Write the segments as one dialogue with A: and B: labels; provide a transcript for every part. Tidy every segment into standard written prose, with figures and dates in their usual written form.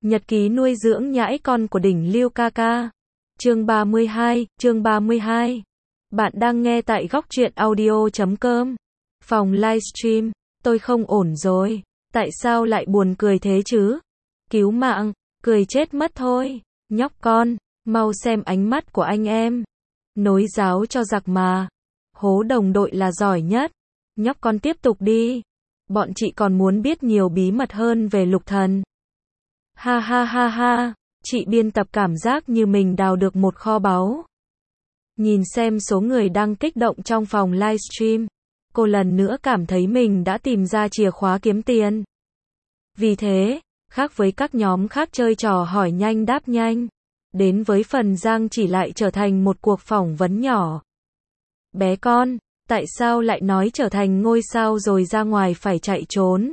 A: Nhật ký nuôi dưỡng nhãi con của đỉnh Lưu ca ca. Chương 32. Bạn đang nghe tại góc truyện audio.com. Phòng livestream. Tôi không ổn rồi. Tại sao lại buồn cười thế chứ? Cứu mạng, cười chết mất thôi. Nhóc con, mau xem ánh mắt của anh em. Nối giáo cho giặc mà. Hố đồng đội là giỏi nhất. Nhóc con tiếp tục đi. Bọn chị còn muốn biết nhiều bí mật hơn về Lục Thần. Ha ha ha ha, chị biên tập cảm giác như mình đào được một kho báu. Nhìn xem số người đang kích động trong phòng livestream, cô lần nữa cảm thấy mình đã tìm ra chìa khóa kiếm tiền. Vì thế, khác với các nhóm khác chơi trò hỏi nhanh đáp nhanh, đến với phần Giang chỉ lại trở thành một cuộc phỏng vấn nhỏ. Bé con, tại sao lại nói trở thành ngôi sao rồi ra ngoài phải chạy trốn?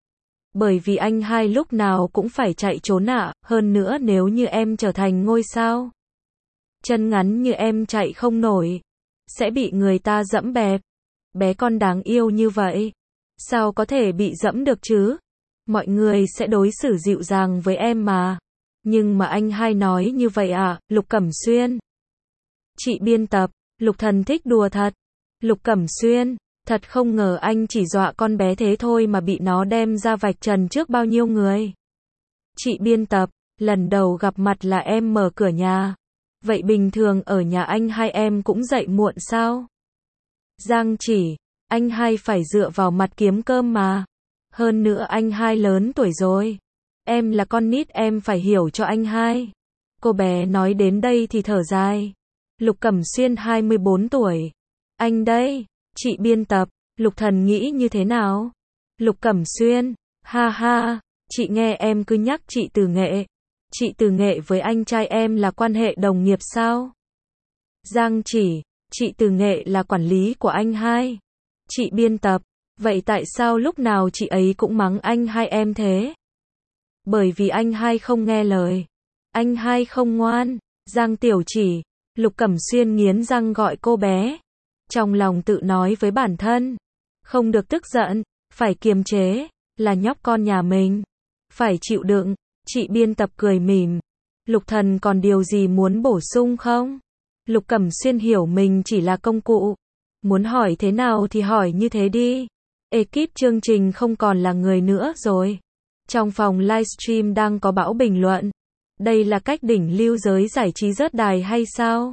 A: Bởi vì anh hai lúc nào cũng phải chạy trốn ạ, hơn nữa nếu như em trở thành ngôi sao, chân ngắn như em chạy không nổi, sẽ bị người ta dẫm bẹp. Bé con đáng yêu như vậy, sao có thể bị dẫm được chứ? Mọi người sẽ đối xử dịu dàng với em mà. Nhưng mà anh hai nói như vậy à, Lục Cẩm Xuyên. Chị biên tập, Lục Thần thích đùa thật. Lục Cẩm Xuyên, thật không ngờ anh chỉ dọa con bé thế thôi mà bị nó đem ra vạch trần trước bao nhiêu người. Chị biên tập, lần đầu gặp mặt là em mở cửa nhà. Vậy bình thường ở nhà anh hai em cũng dậy muộn sao? Giang chỉ, anh hai phải dựa vào mặt kiếm cơm mà. Hơn nữa anh hai lớn tuổi rồi. Em là con nít em phải hiểu cho anh hai. Cô bé nói đến đây thì thở dài. Lục Cẩm Xuyên 24 tuổi. Anh đây, chị biên tập, Lục Thần nghĩ như thế nào? Lục Cẩm Xuyên, ha ha, chị nghe em cứ nhắc chị Từ Nghệ. Chị Từ Nghệ với anh trai em là quan hệ đồng nghiệp sao? Giang chỉ, chị Từ Nghệ là quản lý của anh hai. Chị biên tập, vậy tại sao lúc nào chị ấy cũng mắng anh hai em thế? Bởi vì anh hai không nghe lời. Anh hai không ngoan. Giang Tiểu Chỉ, Lục Cẩm Xuyên nghiến răng gọi cô bé. Trong lòng tự nói với bản thân, không được tức giận, phải kiềm chế, là nhóc con nhà mình, phải chịu đựng. Chị biên tập cười mỉm. Lục Thần còn điều gì muốn bổ sung không? Lục Cẩm Xuyên hiểu mình chỉ là công cụ. Muốn hỏi thế nào thì hỏi như thế đi. Ekip chương trình không còn là người nữa rồi. Trong phòng livestream đang có bão bình luận. Đây là cách đỉnh lưu giới giải trí rớt đài hay sao?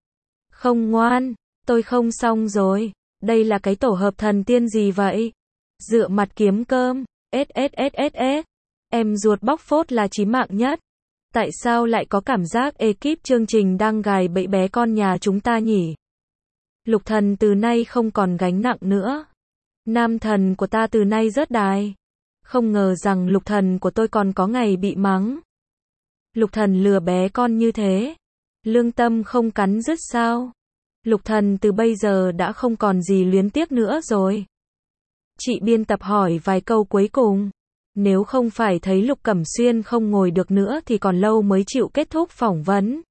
A: Không ngoan, tôi không xong rồi. Đây là cái tổ hợp thần tiên gì vậy? Dựa mặt kiếm cơm. SSSSS. Em ruột bóc phốt là chí mạng nhất. Tại sao lại có cảm giác ekip chương trình đang gài bẫy bé con nhà chúng ta nhỉ? Lục Thần từ nay không còn gánh nặng nữa. Nam thần của ta từ nay rớt đài. Không ngờ rằng Lục Thần của tôi còn có ngày bị mắng. Lục Thần lừa bé con như thế. Lương tâm không cắn rứt sao? Lục Thần từ bây giờ đã không còn gì luyến tiếc nữa rồi. Chị biên tập hỏi vài câu cuối cùng. Nếu không phải thấy Lục Cẩm Xuyên không ngồi được nữa thì còn lâu mới chịu kết thúc phỏng vấn.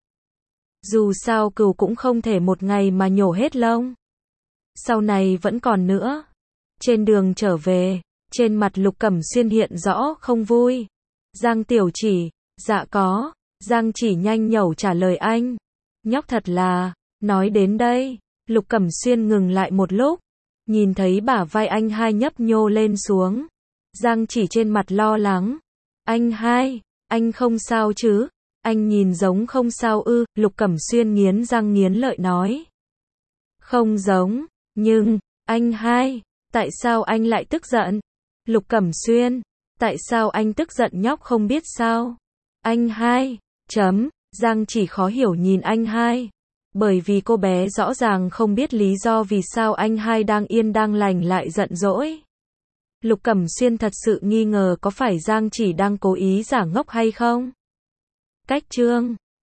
A: Dù sao cừu cũng không thể một ngày mà nhổ hết lông. Sau này vẫn còn nữa. Trên đường trở về, trên mặt Lục Cẩm Xuyên hiện rõ không vui. Giang Tiểu Chỉ, dạ có. Giang Chỉ nhanh nhẩu trả lời anh. Nhóc thật là, nói đến đây, Lục Cẩm Xuyên ngừng lại một lúc. Nhìn thấy bả vai anh hai nhấp nhô lên xuống. Giang Chỉ trên mặt lo lắng. Anh hai, anh không sao chứ? Anh nhìn giống không sao ư? Lục Cẩm Xuyên nghiến răng nghiến lợi nói. Không giống, nhưng, anh hai, tại sao anh lại tức giận? Lục Cẩm Xuyên, tại sao anh tức giận nhóc không biết sao? Anh hai, Giang Chỉ khó hiểu nhìn anh hai. Bởi vì cô bé rõ ràng không biết lý do vì sao anh hai đang yên đang lành lại giận dỗi. Lục Cẩm Xuyên thật sự nghi ngờ có phải Giang Chỉ đang cố ý giả ngốc hay không? Cách chương